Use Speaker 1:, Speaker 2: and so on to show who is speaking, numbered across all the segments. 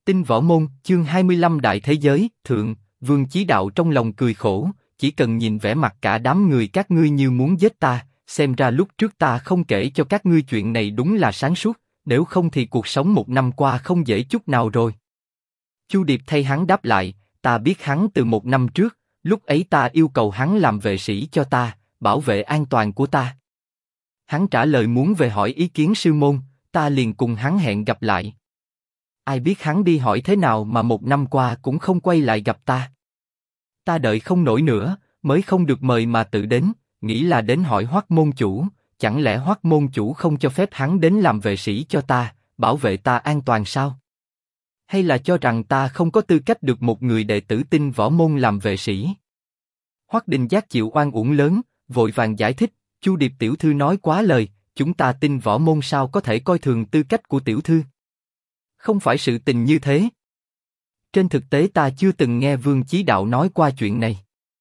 Speaker 1: Tinh Võ Môn, chương 25 Đại Thế Giới, Thượng, Vương Chí Đạo trong lòng cười khổ, chỉ cần nhìn vẻ mặt cả đám người các ngươi như muốn giết ta, xem ra lúc trước ta không kể cho các ngươi chuyện này đúng là sáng suốt, nếu không thì cuộc sống một năm qua không dễ chút nào rồi. Chu Điệp thay hắn đáp lại, ta biết hắn từ một năm trước, lúc ấy ta yêu cầu hắn làm vệ sĩ cho ta, bảo vệ an toàn của ta. Hắn trả lời muốn về hỏi ý kiến sư môn, ta liền cùng hắn hẹn gặp lại. Ai biết hắn đi hỏi thế nào mà một năm qua cũng không quay lại gặp ta. Ta đợi không nổi nữa, mới không được mời mà tự đến, nghĩ là đến hỏi Hoắc môn chủ, chẳng lẽ Hoắc môn chủ không cho phép hắn đến làm vệ sĩ cho ta, bảo vệ ta an toàn sao? Hay là cho rằng ta không có tư cách được một người đệ tử Tinh Võ Môn làm vệ sĩ? Hoắc Đình Giác chịu oan uổng lớn, vội vàng giải thích, Chu Điệp tiểu thư nói quá lời, chúng ta Tinh Võ Môn sao có thể coi thường tư cách của tiểu thư? Không phải sự tình như thế. Trên thực tế ta chưa từng nghe Vương Chí Đạo nói qua chuyện này.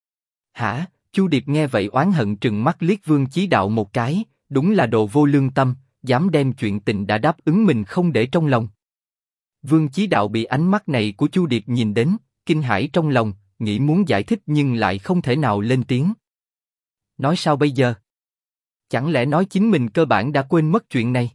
Speaker 1: Hả? Chu Điệp nghe vậy oán hận trừng mắt liếc Vương Chí Đạo một cái, đúng là đồ vô lương tâm, dám đem chuyện tình đã đáp ứng mình không để trong lòng. Vương Chí Đạo bị ánh mắt này của Chu Điệp nhìn đến, kinh hãi trong lòng, nghĩ muốn giải thích nhưng lại không thể nào lên tiếng. Nói sao bây giờ? Chẳng lẽ nói chính mình cơ bản đã quên mất chuyện này?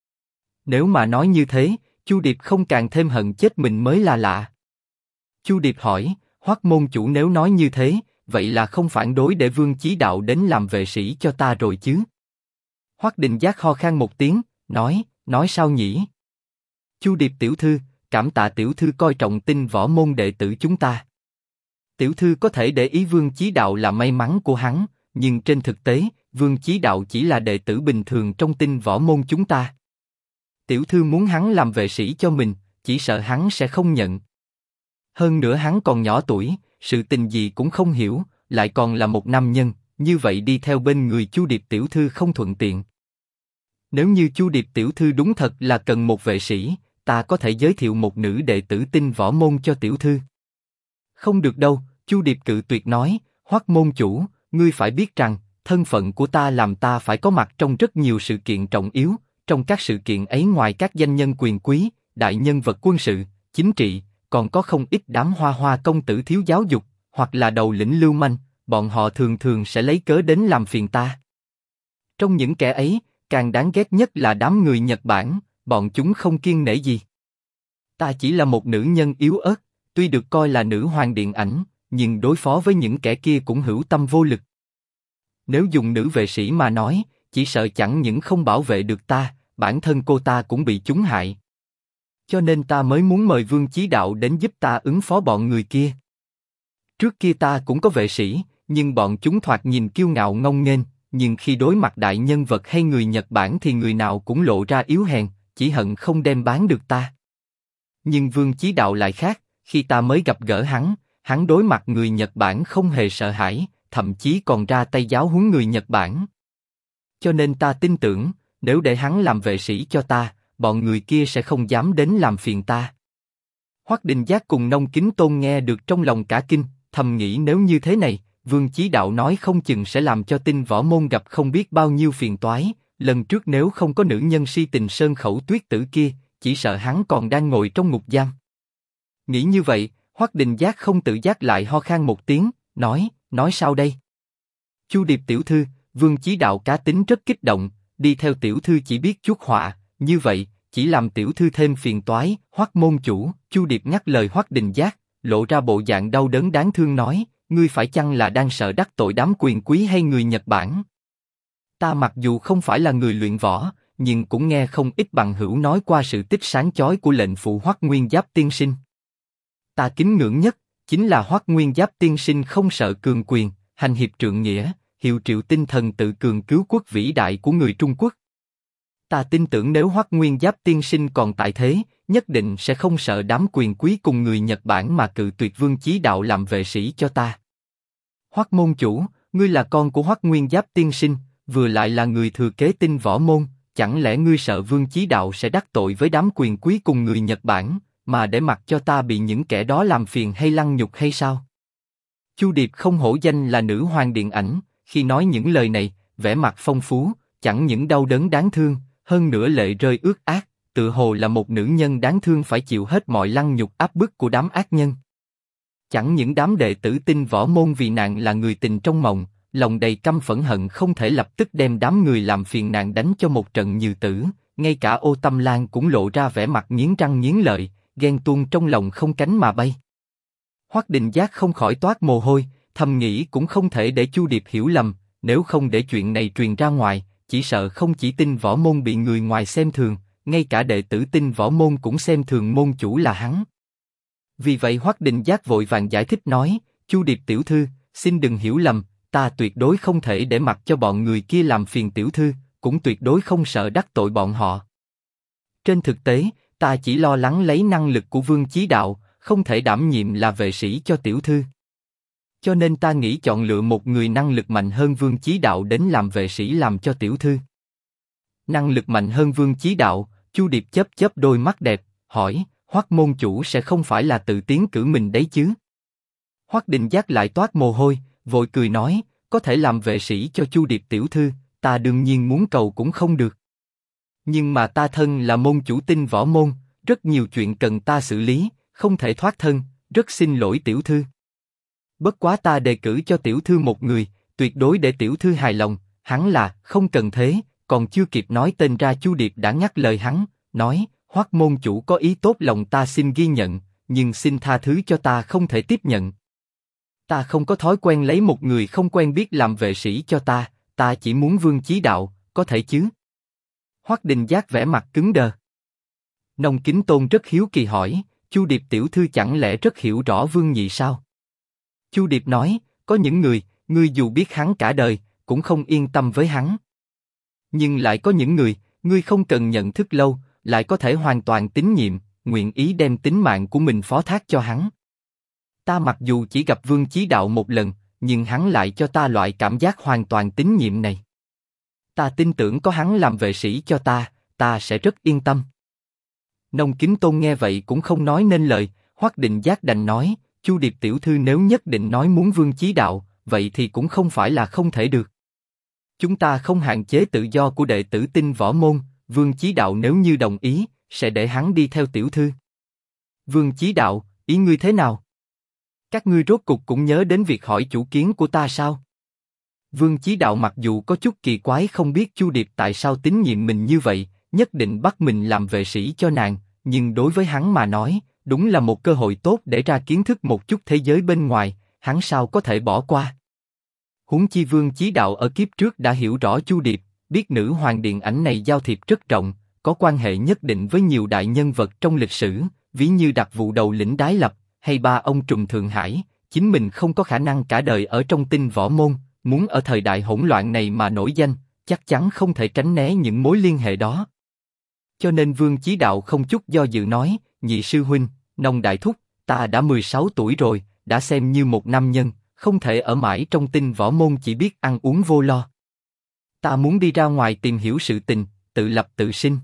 Speaker 1: Nếu mà nói như thế, Chu Điệp không càng thêm hận chết mình mới là lạ. Chu Điệp hỏi, Hoắc môn chủ nếu nói như thế, vậy là không phản đối để Vương Chí Đạo đến làm vệ sĩ cho ta rồi chứ? Hoắc Đình Giác ho khan một tiếng, nói sao nhỉ? Chu Điệp tiểu thư, cảm tạ tiểu thư coi trọng Tinh Võ Môn đệ tử chúng ta. Tiểu thư có thể để ý Vương Chí Đạo là may mắn của hắn, nhưng trên thực tế, Vương Chí Đạo chỉ là đệ tử bình thường trong Tinh Võ Môn chúng ta. Tiểu thư muốn hắn làm vệ sĩ cho mình, chỉ sợ hắn sẽ không nhận. Hơn nữa hắn còn nhỏ tuổi, sự tình gì cũng không hiểu, lại còn là một nam nhân, như vậy đi theo bên người Chu Điệp tiểu thư không thuận tiện. Nếu như Chu Điệp tiểu thư đúng thật là cần một vệ sĩ, ta có thể giới thiệu một nữ đệ tử Tinh Võ Môn cho tiểu thư. Không được đâu, Chu Điệp cự tuyệt nói, Hoắc môn chủ, ngươi phải biết rằng, thân phận của ta làm ta phải có mặt trong rất nhiều sự kiện trọng yếu, trong các sự kiện ấy ngoài các danh nhân quyền quý, đại nhân vật quân sự, chính trị, còn có không ít đám hoa hoa công tử thiếu giáo dục, hoặc là đầu lĩnh lưu manh, bọn họ thường thường sẽ lấy cớ đến làm phiền ta. Trong những kẻ ấy, càng đáng ghét nhất là đám người Nhật Bản, bọn chúng không kiêng nể gì. Ta chỉ là một nữ nhân yếu ớt, tuy được coi là nữ hoàng điện ảnh, nhưng đối phó với những kẻ kia cũng hữu tâm vô lực. Nếu dùng nữ vệ sĩ mà nói, chỉ sợ chẳng những không bảo vệ được ta, bản thân cô ta cũng bị chúng hại. Cho nên ta mới muốn mời Vương Chí Đạo đến giúp ta ứng phó bọn người kia. Trước kia ta cũng có vệ sĩ, nhưng bọn chúng thoạt nhìn kiêu ngạo ngông nghênh, nhưng khi đối mặt đại nhân vật hay người Nhật Bản thì người nào cũng lộ ra yếu hèn, chỉ hận không đem bán được ta. Nhưng Vương Chí Đạo lại khác, khi ta mới gặp gỡ hắn đối mặt người Nhật Bản không hề sợ hãi, thậm chí còn ra tay giáo huấn người Nhật Bản. Cho nên ta tin tưởng, nếu để hắn làm vệ sĩ cho ta, bọn người kia sẽ không dám đến làm phiền ta. Hoắc Đình Giác cùng Nông Kính Tôn nghe được trong lòng cả kinh, thầm nghĩ nếu như thế này, Vương Chí Đạo nói không chừng sẽ làm cho Tinh Võ Môn gặp không biết bao nhiêu phiền toái. Lần trước nếu không có nữ nhân si tình Sơn Khẩu Tuyết Tử kia, chỉ sợ hắn còn đang ngồi trong ngục giam. Nghĩ như vậy, Hoắc Đình Giác không tự giác lại ho khan một tiếng, nói sao đây? Chu Điệp tiểu thư, Vương Chí Đạo cá tính rất kích động, đi theo tiểu thư chỉ biết chuốc họa, như vậy chỉ làm tiểu thư thêm phiền toái. Hoắc môn chủ, Chu Điệp ngắt lời Hoắc Đình Giác, lộ ra bộ dạng đau đớn đáng thương nói, ngươi phải chăng là đang sợ đắc tội đám quyền quý hay người Nhật Bản? Ta mặc dù không phải là người luyện võ, nhưng cũng nghe không ít bằng hữu nói qua sự tích sáng chói của lệnh phụ Hoắc Nguyên Giáp tiên sinh. Ta kính ngưỡng nhất chính là Hoắc Nguyên Giáp tiên sinh không sợ cường quyền, hành hiệp trượng nghĩa, hiệu triệu tinh thần tự cường cứu quốc vĩ đại của người Trung Quốc. Ta tin tưởng nếu Hoắc Nguyên Giáp tiên sinh còn tại thế, nhất định sẽ không sợ đám quyền quý cùng người Nhật Bản mà cự tuyệt Vương Chí Đạo làm vệ sĩ cho ta. Hoắc môn chủ, ngươi là con của Hoắc Nguyên Giáp tiên sinh, vừa lại là người thừa kế Tinh Võ Môn, chẳng lẽ ngươi sợ Vương Chí Đạo sẽ đắc tội với đám quyền quý cùng người Nhật Bản, mà để mặc cho ta bị những kẻ đó làm phiền hay lăng nhục hay sao? Chu Điệp không hổ danh là nữ hoàng điện ảnh, khi nói những lời này, vẻ mặt phong phú, chẳng những đau đớn đáng thương, hơn nữa lệ rơi ướt át, tự hồ là một nữ nhân đáng thương phải chịu hết mọi lăng nhục áp bức của đám ác nhân. Chẳng những đám đệ tử Tinh Võ Môn vì nàng là người tình trong mộng, lòng đầy căm phẫn hận không thể lập tức đem đám người làm phiền nàng đánh cho một trận như tử, ngay cả Ô Tâm Lan cũng lộ ra vẻ mặt nghiến răng nghiến lợi, ghen tuông trong lòng không cánh mà bay. Hoắc Định Giác không khỏi toát mồ hôi, thầm nghĩ cũng không thể để Chu Điệp hiểu lầm, nếu không để chuyện này truyền ra ngoài, chỉ sợ không chỉ Tinh Võ Môn bị người ngoài xem thường, ngay cả đệ tử Tinh Võ Môn cũng xem thường môn chủ là hắn. Vì vậy Hoắc Định Giác vội vàng giải thích nói, Chu Điệp tiểu thư, xin đừng hiểu lầm, ta tuyệt đối không thể để mặc cho bọn người kia làm phiền tiểu thư, cũng tuyệt đối không sợ đắc tội bọn họ. Trên thực tế, ta chỉ lo lắng lấy năng lực của Vương Chí Đạo, không thể đảm nhiệm là vệ sĩ cho tiểu thư. Cho nên ta nghĩ chọn lựa một người năng lực mạnh hơn Vương Chí Đạo đến làm vệ sĩ làm cho tiểu thư. Năng lực mạnh hơn Vương Chí Đạo, Chu Điệp chớp chớp đôi mắt đẹp, hỏi, Hoắc môn chủ sẽ không phải là tự tiến cử mình đấy chứ? Hoắc Định Giác lại toát mồ hôi, vội cười nói, có thể làm vệ sĩ cho Chu Điệp tiểu thư, ta đương nhiên muốn cầu cũng không được. Nhưng mà ta thân là môn chủ Tinh Võ Môn, rất nhiều chuyện cần ta xử lý, không thể thoát thân, rất xin lỗi tiểu thư. Bất quá ta đề cử cho tiểu thư một người, tuyệt đối để tiểu thư hài lòng, hắn là, không cần thế, còn chưa kịp nói tên ra Chu Điệp đã ngắt lời hắn, nói, Hoắc môn chủ có ý tốt lòng ta xin ghi nhận, nhưng xin tha thứ cho ta không thể tiếp nhận. Ta không có thói quen lấy một người không quen biết làm vệ sĩ cho ta chỉ muốn Vương Chí Đạo, có thể chứ? Hoắc Định Giác vẻ mặt cứng đờ. Nông Kính Tôn rất hiếu kỳ hỏi, Chu Điệp tiểu thư chẳng lẽ rất hiểu rõ Vương Nhị sao? Chu Điệp nói, có những người, ngươi dù biết hắn cả đời, cũng không yên tâm với hắn. Nhưng lại có những người, ngươi không cần nhận thức lâu, lại có thể hoàn toàn tín nhiệm, nguyện ý đem tính mạng của mình phó thác cho hắn. Ta mặc dù chỉ gặp Vương Chí Đạo một lần, nhưng hắn lại cho ta loại cảm giác hoàn toàn tín nhiệm này. Ta tin tưởng có hắn làm vệ sĩ cho ta sẽ rất yên tâm. Nông Kính Tôn nghe vậy cũng không nói nên lời, Hoắc Định Giác đành nói, Chu Điệp tiểu thư nếu nhất định nói muốn Vương Chí Đạo, vậy thì cũng không phải là không thể được. Chúng ta không hạn chế tự do của đệ tử Tinh Võ Môn, Vương Chí Đạo nếu như đồng ý, sẽ để hắn đi theo tiểu thư. Vương Chí Đạo, ý ngươi thế nào? Các ngươi rốt cục cũng nhớ đến việc hỏi chủ kiến của ta sao? Vương Chí Đạo mặc dù có chút kỳ quái không biết Chu Điệp tại sao tín nhiệm mình như vậy, nhất định bắt mình làm vệ sĩ cho nàng, nhưng đối với hắn mà nói, đúng là một cơ hội tốt để ra kiến thức một chút thế giới bên ngoài, hắn sao có thể bỏ qua? Huống chi Vương Chí Đạo ở kiếp trước đã hiểu rõ Chu Điệp, biết nữ hoàng điện ảnh này giao thiệp rất rộng, có quan hệ nhất định với nhiều đại nhân vật trong lịch sử, ví như đặc vụ đầu lĩnh Đái Lập hay ba ông trùm Thượng Hải, chính mình không có khả năng cả đời ở trong Tinh Võ Môn, muốn ở thời đại hỗn loạn này mà nổi danh, chắc chắn không thể tránh né những mối liên hệ đó. Cho nên Vương Chí Đạo không chút do dự nói, nhị sư huynh, Nông đại thúc, ta đã 16 tuổi rồi, đã xem như một nam nhân, không thể ở mãi trong Tinh Võ Môn chỉ biết ăn uống vô lo. Ta muốn đi ra ngoài tìm hiểu sự tình, tự lập tự sinh.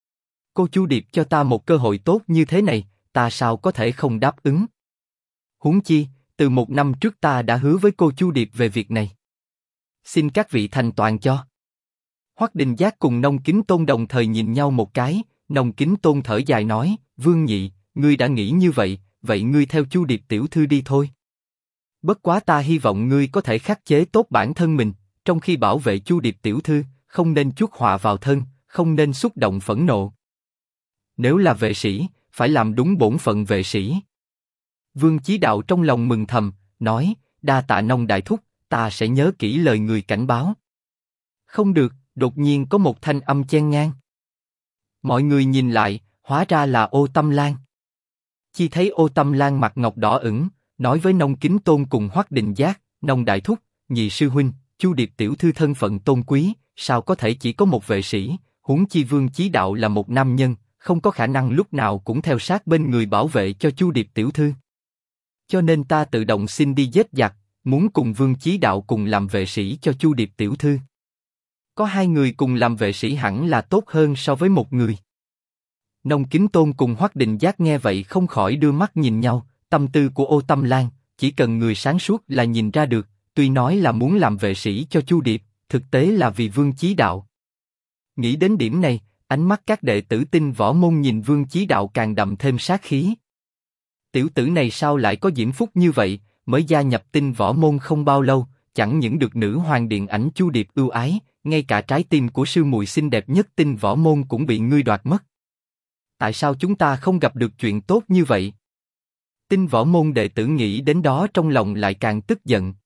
Speaker 1: Cô Chu Điệp cho ta một cơ hội tốt như thế này, ta sao có thể không đáp ứng? Huống chi, từ một năm trước ta đã hứa với cô Chu Điệp về việc này. Xin các vị thành toàn cho. Hoắc Định Giác cùng Nông Kính Tôn đồng thời nhìn nhau một cái, Nông Kính Tôn thở dài nói, Vương Nhị, ngươi đã nghĩ như vậy, vậy ngươi theo Chu Điệp tiểu thư đi thôi. Bất quá ta hy vọng ngươi có thể khắc chế tốt bản thân mình, trong khi bảo vệ Chu Điệp tiểu thư, không nên chuốc họa vào thân, không nên xúc động phẫn nộ. Nếu là vệ sĩ, phải làm đúng bổn phận vệ sĩ. Vương Chí Đạo trong lòng mừng thầm, nói, đa tạ Nông đại thúc, ta sẽ nhớ kỹ lời người cảnh báo. Không được, đột nhiên có một thanh âm chen ngang. Mọi người nhìn lại, hóa ra là Ô Tâm Lan. Chỉ thấy Ô Tâm Lan mặt ngọc đỏ ửng, nói với Nông Kính Tôn cùng Hoắc Định Giác, Nông đại thúc, nhị sư huynh, Chu Điệp tiểu thư thân phận tôn quý, sao có thể chỉ có một vệ sĩ? Huống chi Vương Chí Đạo là một nam nhân, không có khả năng lúc nào cũng theo sát bên người bảo vệ cho Chu Điệp tiểu thư. Cho nên ta tự động xin đi giết giặc, muốn cùng Vương Chí Đạo cùng làm vệ sĩ cho Chu Điệp tiểu thư. Có hai người cùng làm vệ sĩ hẳn là tốt hơn so với một người. Nông Kính Tôn cùng Hoắc Định Giác nghe vậy không khỏi đưa mắt nhìn nhau, tâm tư của Ô Tâm Lan, chỉ cần người sáng suốt là nhìn ra được, tuy nói là muốn làm vệ sĩ cho Chu Điệp, thực tế là vì Vương Chí Đạo. Nghĩ đến điểm này, Ánh mắt các đệ tử Tinh Võ Môn nhìn Vương Chí Đạo càng đậm thêm sát khí. Tiểu tử này sao lại có diễm phúc như vậy, mới gia nhập Tinh Võ Môn không bao lâu, chẳng những được nữ hoàng điện ảnh Chu Điệp ưu ái, ngay cả trái tim của sư muội xinh đẹp nhất Tinh Võ Môn cũng bị ngươi đoạt mất. Tại sao chúng ta không gặp được chuyện tốt như vậy? Tinh Võ Môn đệ tử nghĩ đến đó trong lòng lại càng tức giận,